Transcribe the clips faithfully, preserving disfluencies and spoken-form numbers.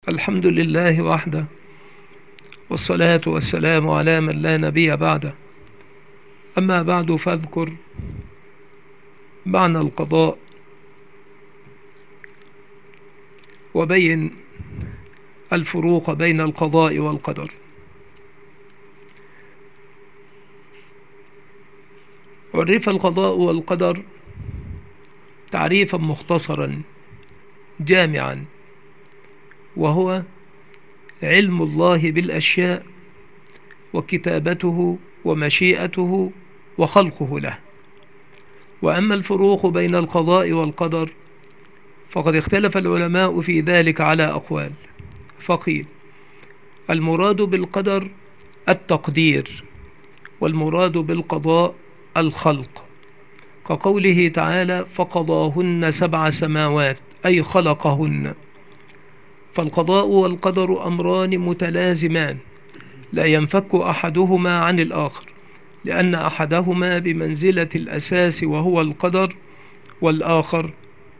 الحمد لله وحده، والصلاة والسلام على من لا نبي بعده. أما بعد، فاذكر معنى القضاء وبين الفروق بين القضاء والقدر. عرف القضاء والقدر تعريفا مختصرا جامعا، وهو علم الله بالأشياء وكتابته ومشيئته وخلقه له. وأما الفروق بين القضاء والقدر فقد اختلف العلماء في ذلك على أقوال، فقيل المراد بالقدر التقدير، والمراد بالقضاء الخلق، كقوله تعالى فقضاهن سبع سماوات، أي خلقهن. فالقضاء والقدر أمران متلازمان لا ينفك أحدهما عن الآخر، لأن أحدهما بمنزلة الأساس وهو القدر، والآخر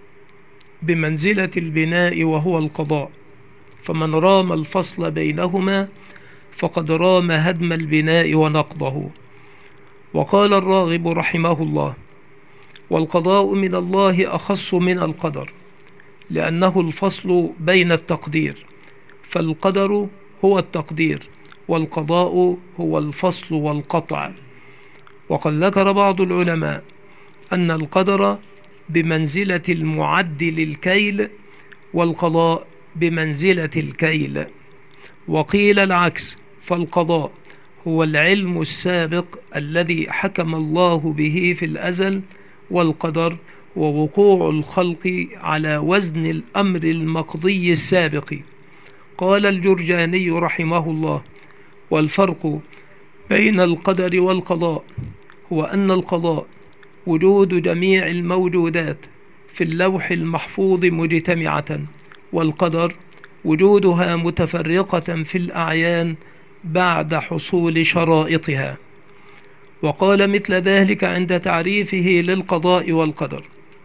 بمنزلة البناء وهو القضاء. فمن رام الفصل بينهما فقد رام هدم البناء ونقضه. وقال الراغب رحمه الله: والقضاء من الله أخص من القدر، لأنه الفصل بين التقدير، فالقدر هو التقدير والقضاء هو الفصل والقطع. وقد ذكر بعض العلماء أن القدر بمنزلة المعد للكيل، والقضاء بمنزلة الكيل. وقيل العكس، فالقضاء هو العلم السابق الذي حكم الله به في الأزل، والقدر ووقوع الخلق على وزن الأمر المقضي السابق. قال الجرجاني رحمه الله: والفرق بين القدر والقضاء هو أن القضاء وجود جميع الموجودات في اللوح المحفوظ مجتمعة، والقدر وجودها متفرقة في الأعيان بعد حصول شرائطها. وقال مثل ذلك عند تعريفه للقضاء والقدر: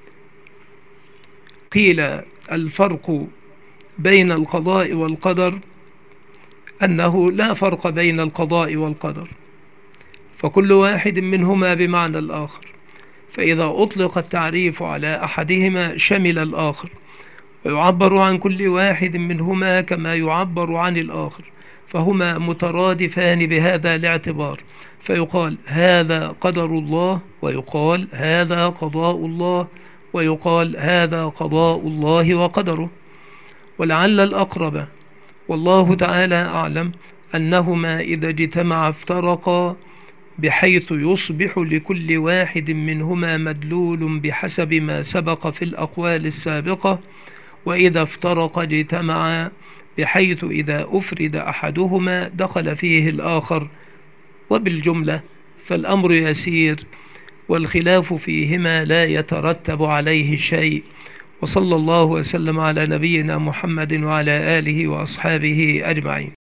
قيل الفرق بين القضاء والقدر أنه لا فرق بين القضاء والقدر، فكل واحد منهما بمعنى الآخر، فإذا أطلق التعريف على أحدهما شمل الآخر، ويعبر عن كل واحد منهما كما يعبر عن الآخر، فهما مترادفان بهذا الاعتبار، فيقال هذا قدر الله، ويقال هذا قضاء الله، ويقال هذا قضاء الله وقدره. ولعل الأقرب والله تعالى أعلم أنهما إذا اجتمعا افترقا، بحيث يصبح لكل واحد منهما مدلول بحسب ما سبق في الأقوال السابقة، وإذا افترقا اجتمعا، بحيث إذا أفرد أحدهما دخل فيه الآخر. وبالجملة فالأمر يسير، والخلاف فيهما لا يترتب عليه شيء. وصلى الله وسلم على نبينا محمد وعلى آله وأصحابه أجمعين.